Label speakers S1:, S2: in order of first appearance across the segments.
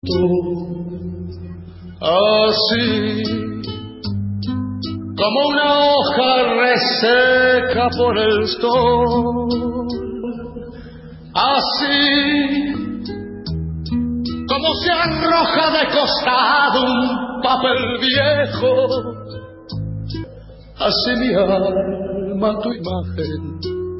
S1: Así como una hoja reseca por el sol, así como se arroja de costado un papel viejo, así mi alma tu imagen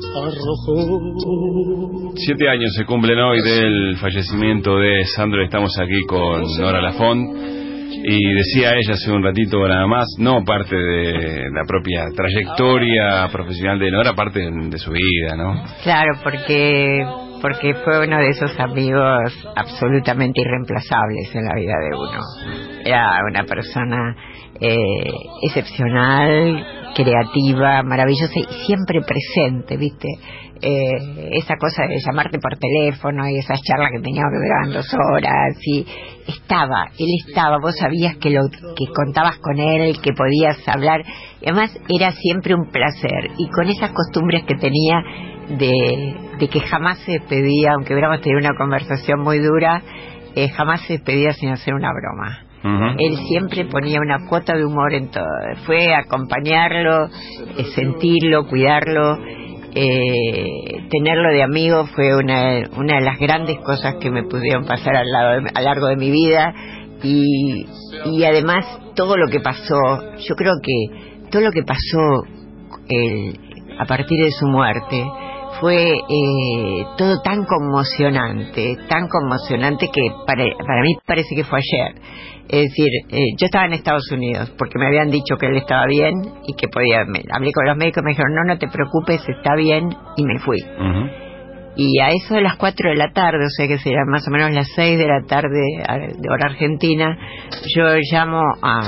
S1: arrojó.
S2: 7 años se cumplen hoy del fallecimiento de Sandro. Estamos aquí con Nora Lafont. Y decía ella hace un ratito nada más, no parte de la propia trayectoria profesional de Nora, parte de su vida, ¿no?
S3: Claro, porque fue uno de esos amigos absolutamente irreemplazables en la vida de uno. Era una persona excepcional, creativa, maravillosa y siempre presente, ¿viste? Esa cosa de llamarte por teléfono y esas charlas que teníamos que duraban 2 horas, y él estaba, vos sabías que contabas con él, que podías hablar, y además era siempre un placer, y con esas costumbres que tenía de que jamás se despedía, aunque hubiéramos tenido una conversación muy dura, jamás se despedía sin hacer una broma. Uh-huh. Él siempre ponía una cuota de humor en todo. Fue acompañarlo, sentirlo, cuidarlo, tenerlo de amigo fue una de las grandes cosas que me pudieron pasar a lo largo de mi vida. Y además todo lo que pasó, yo creo que todo lo que pasó a partir de su muerte fue todo tan conmocionante que para mí parece que fue ayer. Es decir, yo estaba en Estados Unidos porque me habían dicho que él estaba bien y que podía. Hablé con los médicos y me dijeron, no te preocupes, está bien, y me fui. Uh-huh. Y a eso de las 4 de la tarde, o sea que serían más o menos las 6 de la tarde de hora argentina, yo llamo a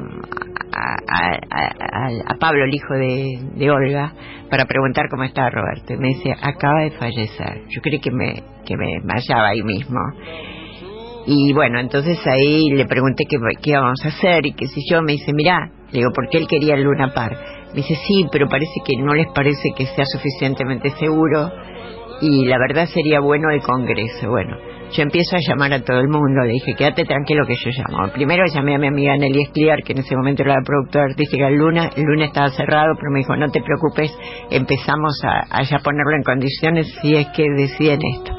S3: Pablo, el hijo de Olga, para preguntar cómo estaba Roberto. Y me dice, acaba de fallecer. Yo creí que me desmayaba ahí mismo. Y bueno, entonces ahí le pregunté qué íbamos a hacer y qué sé yo. Me dice, mirá, le digo, ¿por qué él quería el Luna Park? Me dice, sí, pero parece que no les parece que sea suficientemente seguro y la verdad sería bueno el Congreso. Bueno, yo empiezo a llamar a todo el mundo, le dije, quédate tranquilo que yo llamo. Primero llamé a mi amiga Nelly Escliar, que en ese momento era la productora artística del Luna. El Luna estaba cerrado, pero me dijo, no te preocupes, empezamos a ya ponerlo en condiciones si es que deciden esto.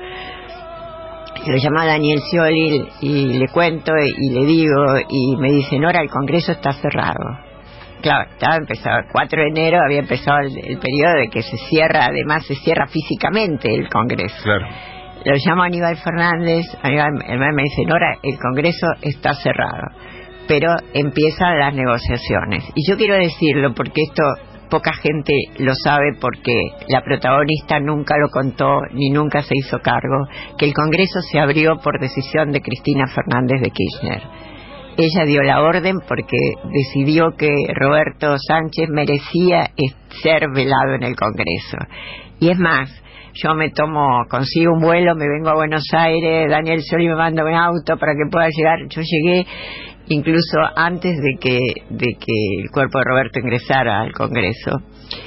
S3: Lo llama Daniel Scioli y le cuento y le digo, y me dice, Nora, el Congreso está cerrado. Claro, estaba empezado el 4 de enero, había empezado el periodo de que se cierra, además se cierra físicamente el Congreso.
S2: Claro.
S3: Lo llamo a Aníbal Fernández, Aníbal me dice, Nora, el Congreso está cerrado, pero empiezan las negociaciones. Y yo quiero decirlo porque esto poca gente lo sabe, porque la protagonista nunca lo contó ni nunca se hizo cargo, que el Congreso se abrió por decisión de Cristina Fernández de Kirchner. Ella dio la orden porque decidió que Roberto Sánchez merecía ser velado en el Congreso. Y es más, yo consigo un vuelo, me vengo a Buenos Aires, Daniel Scioli me manda un auto para que pueda llegar. Yo llegué incluso antes de que el cuerpo de Roberto ingresara al Congreso.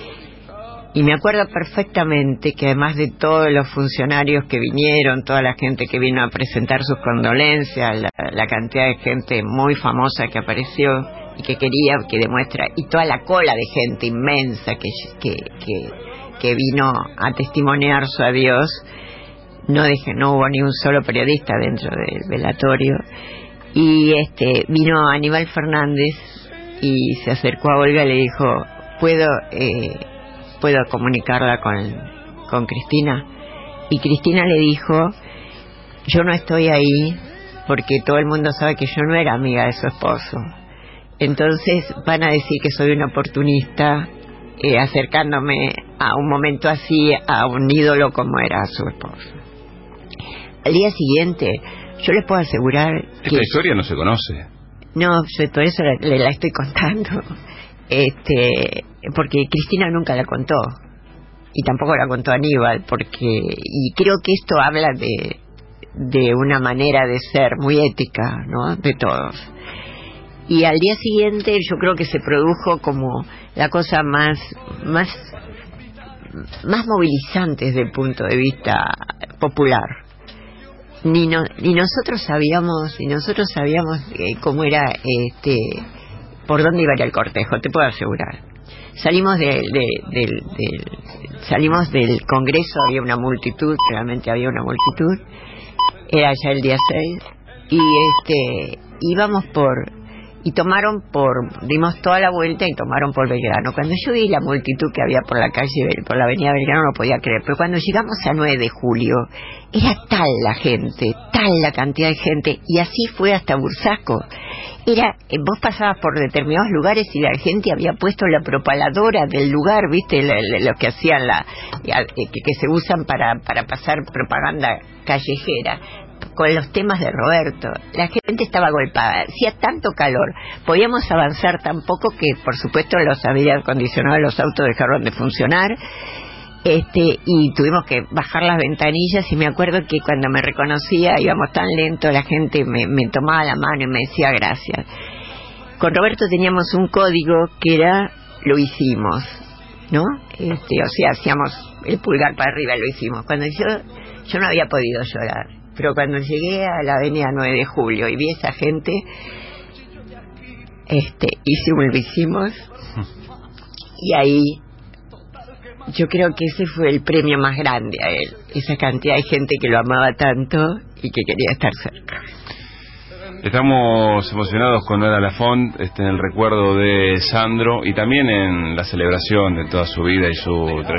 S3: Y me acuerdo perfectamente que además de todos los funcionarios que vinieron, toda la gente que vino a presentar sus condolencias, la cantidad de gente muy famosa que apareció y que demuestra, y toda la cola de gente inmensa que vino a testimoniar su adiós, no hubo ni un solo periodista dentro del velatorio. Y vino Aníbal Fernández y se acercó a Olga y le dijo, ¿puedo comunicarla con Cristina? Y Cristina le dijo, yo no estoy ahí porque todo el mundo sabe que yo no era amiga de su esposo, entonces van a decir que soy una oportunista acercándome a un momento así a un ídolo como era su esposo. Al día siguiente, yo les puedo asegurar que
S2: esta historia no se conoce.
S3: No, por eso la estoy contando. Porque Cristina nunca la contó y tampoco la contó Aníbal, y creo que esto habla de una manera de ser muy ética, ¿no?, de todos. Y al día siguiente yo creo que se produjo como la cosa más movilizante desde el punto de vista popular. ni nosotros sabíamos cómo era, por dónde iba a ir el cortejo, te puedo asegurar. Salimos salimos del Congreso, había una multitud, realmente había una multitud, era ya el día 6, y íbamos dimos toda la vuelta y tomaron por Belgrano. Cuando yo vi la multitud que había por la calle, por la avenida Belgrano, no podía creer, pero cuando llegamos a 9 de julio, era tal la gente, tal la cantidad de gente, y así fue hasta Bursaco. Vos pasabas por determinados lugares y la gente había puesto la propaladora del lugar, viste, lo que hacían que se usan para pasar propaganda callejera, con los temas de Roberto. La gente estaba agolpada, hacía tanto calor, podíamos avanzar tan poco que por supuesto los aire acondicionados de los autos dejaron de funcionar, y tuvimos que bajar las ventanillas, y me acuerdo que cuando me reconocía, íbamos tan lento, la gente me tomaba la mano y me decía gracias. Con Roberto teníamos un código que era lo hicimos, ¿no? O sea, hacíamos el pulgar para arriba, lo hicimos. Cuando yo no había podido llorar, pero cuando llegué a la avenida 9 de julio y vi a esa gente, hice un lo hicimos, y ahí yo creo que ese fue el premio más grande a él, esa cantidad de gente que lo amaba tanto y que quería estar cerca.
S2: Estamos emocionados con Nora Lafont, en el recuerdo de Sandro y también en la celebración de toda su vida y su trayectoria.